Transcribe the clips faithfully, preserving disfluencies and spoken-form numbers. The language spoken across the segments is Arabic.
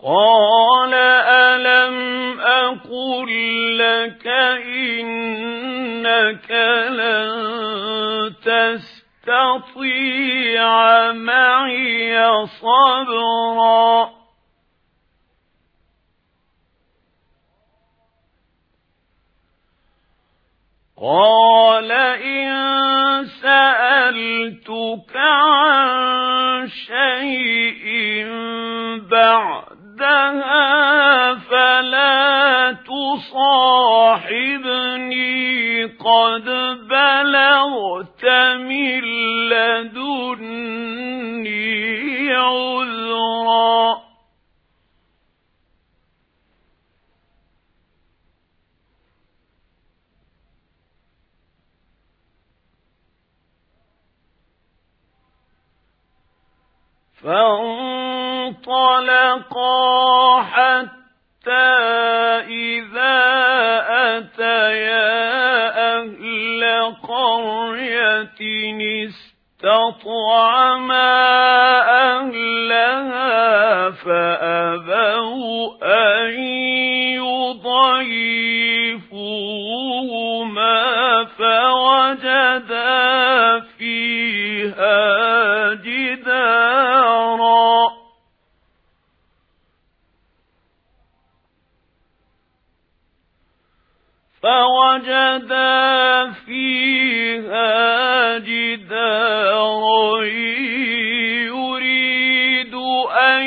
قال ألم أقل لك إنك لن تستطيع معي صبرا قال إن سألتك عن شيء بعدها فلا تصاحبني قد بلغت من لدني عذرا فانطلقا حتى إذا أتيا أهل قرية استطعما أهلها فأبوا أن يضيفوهما فوجدا فيها جدارا فوجدا فيها جدارا يريد أن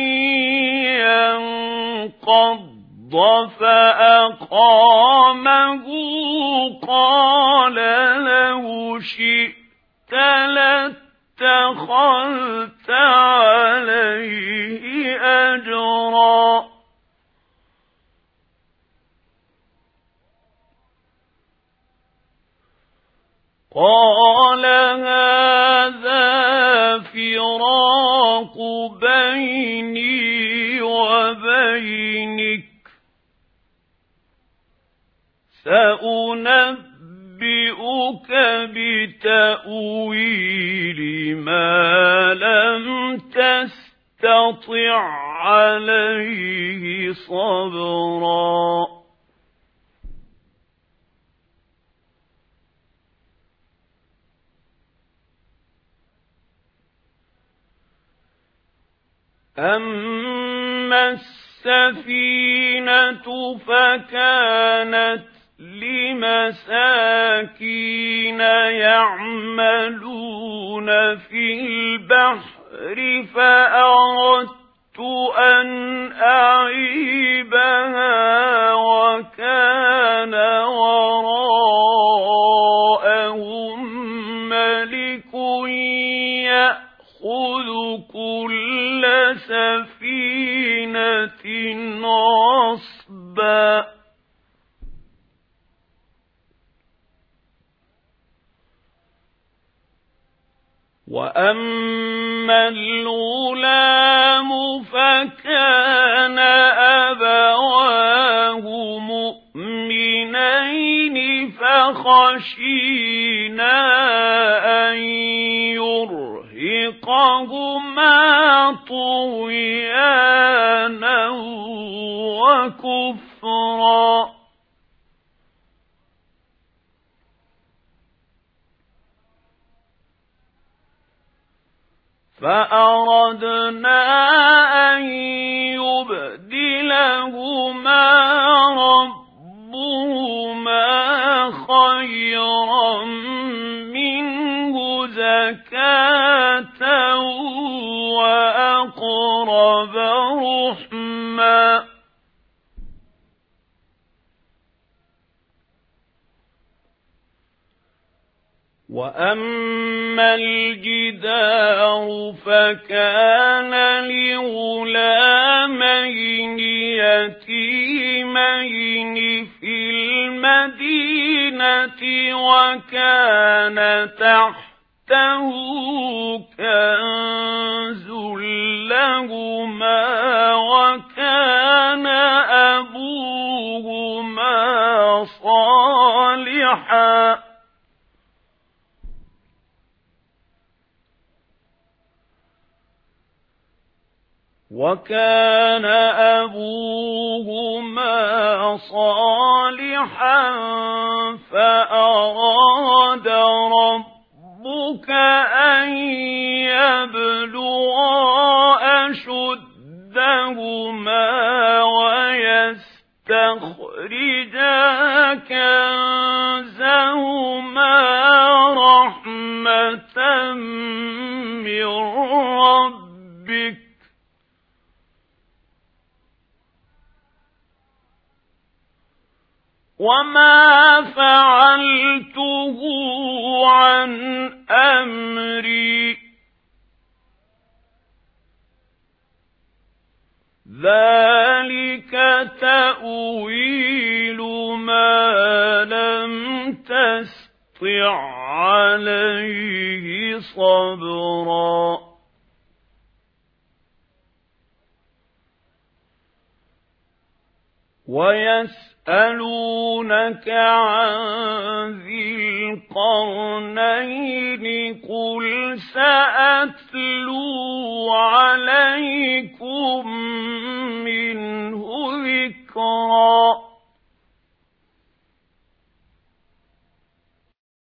ينقض فأقامه قال لو شئت لاتخذت عليه أجرا قال هذا فراق بيني وبينك سأنبئك بتأويل ما لم تستطع عليه صبرا أما السفينة فكانت لمساكين يعملون في البحر فأردت أن أعيبها وكان وراءهم ملك يأخذ كل سفينة غصبا وأما الغلام فكان أبواه مؤمنين فخشينا أن يرهقهما طغيانا وكفرا فأردنا أن يبدلهما ربهما خيرا منه زكاة وأقرب رحما وأما الجدار فكان لغلامين يتيمين في المدينة وكان تحته كنز لهما وكان أبوهما صالحا وَكَانَ أَبُوهُمَا صَالِحًا فَأَرَادَ رَبُّكَ أَن يَبْلُغَا أَشُدَّهُمَا وَيَسْتَخْرِجَا كَنزَهُمَا رَحْمَةً مِّن رَّبِّكَ وَمَا فَعَلْتُهُ عَنْ أَمْرِي ذَلِكَ تَأْوِيلُ مَا لَمْ تَسْطِع عَلَيْهِ صَبْرًا وَيَسْأَلُونَكَ عَنْ ذِي الْقَرْنَيْنِ قُلْ سَأَتْلُو عَلَيْكُمْ مِنْهُ ذِكْرًا